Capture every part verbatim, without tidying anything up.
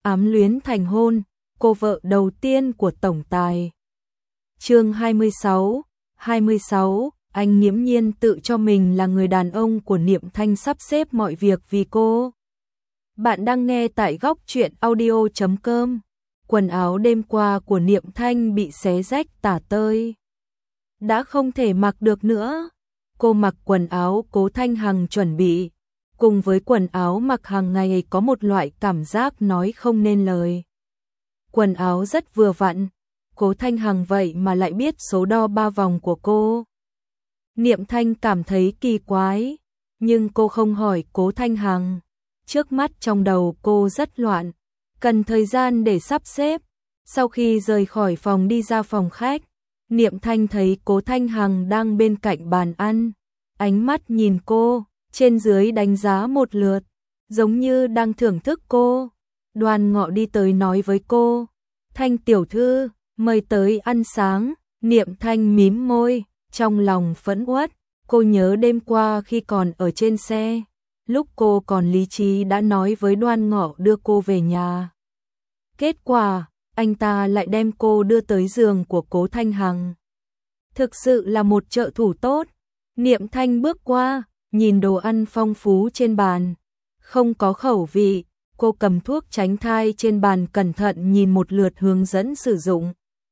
ám luyến thành hôn, cô vợ đầu tiên của tổng tài. Chương hai mươi sáu, hai mươi sáu, anh nghiễm nhiên tự cho mình là người đàn ông của Niệm Thanh, sắp xếp mọi việc vì cô. Bạn đang nghe tại góc truyện audio chấm com. Quần áo đêm qua của Niệm Thanh bị xé rách tả tơi, đã không thể mặc được nữa. Cô mặc quần áo Cố Thanh Hằng chuẩn bị, cùng với quần áo mặc hàng ngày có một loại cảm giác nói không nên lời. Quần áo rất vừa vặn, Cố Thanh Hằng vậy mà lại biết số đo ba vòng của cô. Niệm Thanh cảm thấy kỳ quái, nhưng cô không hỏi Cố Thanh Hằng. Trước mắt trong đầu cô rất loạn, cần thời gian để sắp xếp. Sau khi rời khỏi phòng đi ra phòng khách, Niệm Thanh thấy Cố Thanh Hằng đang bên cạnh bàn ăn, ánh mắt nhìn cô, trên dưới đánh giá một lượt, giống như đang thưởng thức cô. Đoan Ngọ đi tới nói với cô, Thanh tiểu thư, mời tới ăn sáng. Niệm Thanh mím môi, trong lòng phẫn uất. Cô nhớ đêm qua khi còn ở trên xe, lúc cô còn lý trí đã nói với Đoan Ngọ đưa cô về nhà. Kết quả, anh ta lại đem cô đưa tới giường của Cố Thanh Hằng. Thực sự là một trợ thủ tốt. Niệm Thanh bước qua, nhìn đồ ăn phong phú trên bàn, không có khẩu vị. Cô cầm thuốc tránh thai trên bàn cẩn thận nhìn một lượt hướng dẫn sử dụng,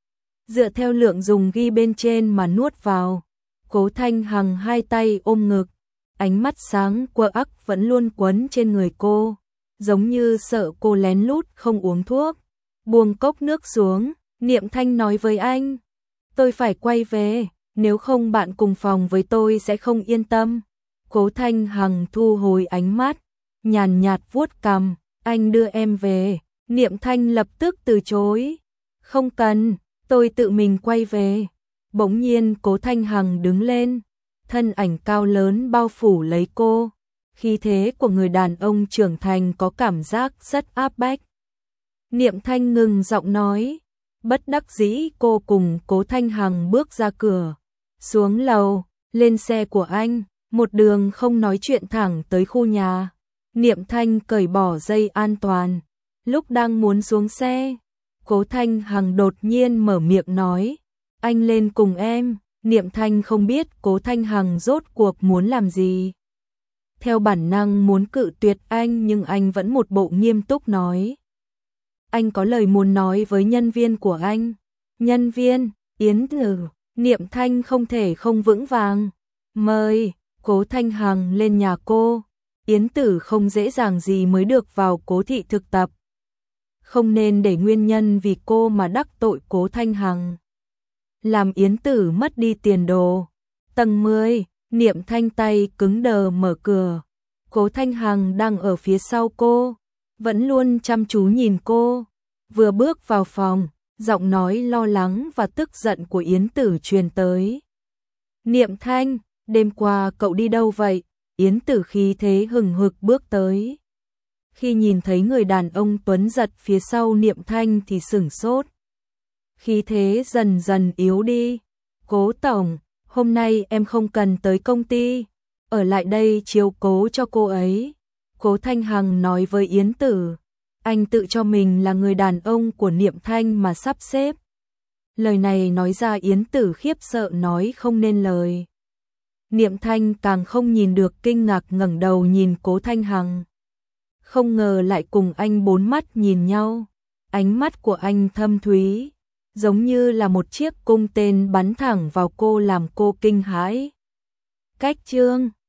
dựa theo lượng dùng ghi bên trên mà nuốt vào. Cố Thanh Hằng hai tay ôm ngực, ánh mắt sáng quờ ắc vẫn luôn quấn trên người cô, giống như sợ cô lén lút không uống thuốc. Buông cốc nước xuống, Niệm Thanh nói với anh, tôi phải quay về, nếu không bạn cùng phòng với tôi sẽ không yên tâm. Cố Thanh Hằng thu hồi ánh mắt, nhàn nhạt vuốt cằm, anh đưa em về. Niệm Thanh lập tức từ chối, không cần, tôi tự mình quay về. Bỗng nhiên Cố Thanh Hằng đứng lên, thân ảnh cao lớn bao phủ lấy cô, khí thế của người đàn ông trưởng thành có cảm giác rất áp bách. Niệm Thanh ngừng giọng nói, bất đắc dĩ cô cùng Cố Thanh Hằng bước ra cửa, xuống lầu, lên xe của anh, một đường không nói chuyện thẳng tới khu nhà. Niệm Thanh cởi bỏ dây an toàn, lúc đang muốn xuống xe, Cố Thanh Hằng đột nhiên mở miệng nói, anh lên cùng em. Niệm Thanh không biết Cố Thanh Hằng rốt cuộc muốn làm gì. Theo bản năng muốn cự tuyệt anh, nhưng anh vẫn một bộ nghiêm túc nói, anh có lời muốn nói với nhân viên của anh. Nhân viên? Yến Tử. Niệm Thanh không thể không vững vàng, mời. Cố Thanh Hằng lên nhà cô. Yến Tử không dễ dàng gì mới được vào Cố thị thực tập, không nên để nguyên nhân vì cô mà đắc tội Cố Thanh Hằng, làm Yến Tử mất đi tiền đồ. Tầng mười, Niệm Thanh tay cứng đờ mở cửa. Cố Thanh Hằng đang ở phía sau cô, vẫn luôn chăm chú nhìn cô. Vừa bước vào phòng, giọng nói lo lắng và tức giận của Yến Tử truyền tới. Niệm Thanh, đêm qua cậu đi đâu vậy? Yến Tử khí thế hừng hực bước tới. Khi nhìn thấy người đàn ông tuấn giật phía sau Niệm Thanh thì sửng sốt. Khí thế dần dần yếu đi. Cố tổng, hôm nay em không cần tới công ty, ở lại đây chiếu cố cho cô ấy. Cố Thanh Hằng nói với Yến Tử, anh tự cho mình là người đàn ông của Niệm Thanh mà sắp xếp. Lời này nói ra Yến Tử khiếp sợ nói không nên lời. Niệm Thanh càng không nhìn được, kinh ngạc ngẩng đầu nhìn Cố Thanh Hằng. Không ngờ lại cùng anh bốn mắt nhìn nhau. Ánh mắt của anh thâm thúy, giống như là một chiếc cung tên bắn thẳng vào cô làm cô kinh hãi. Cách chương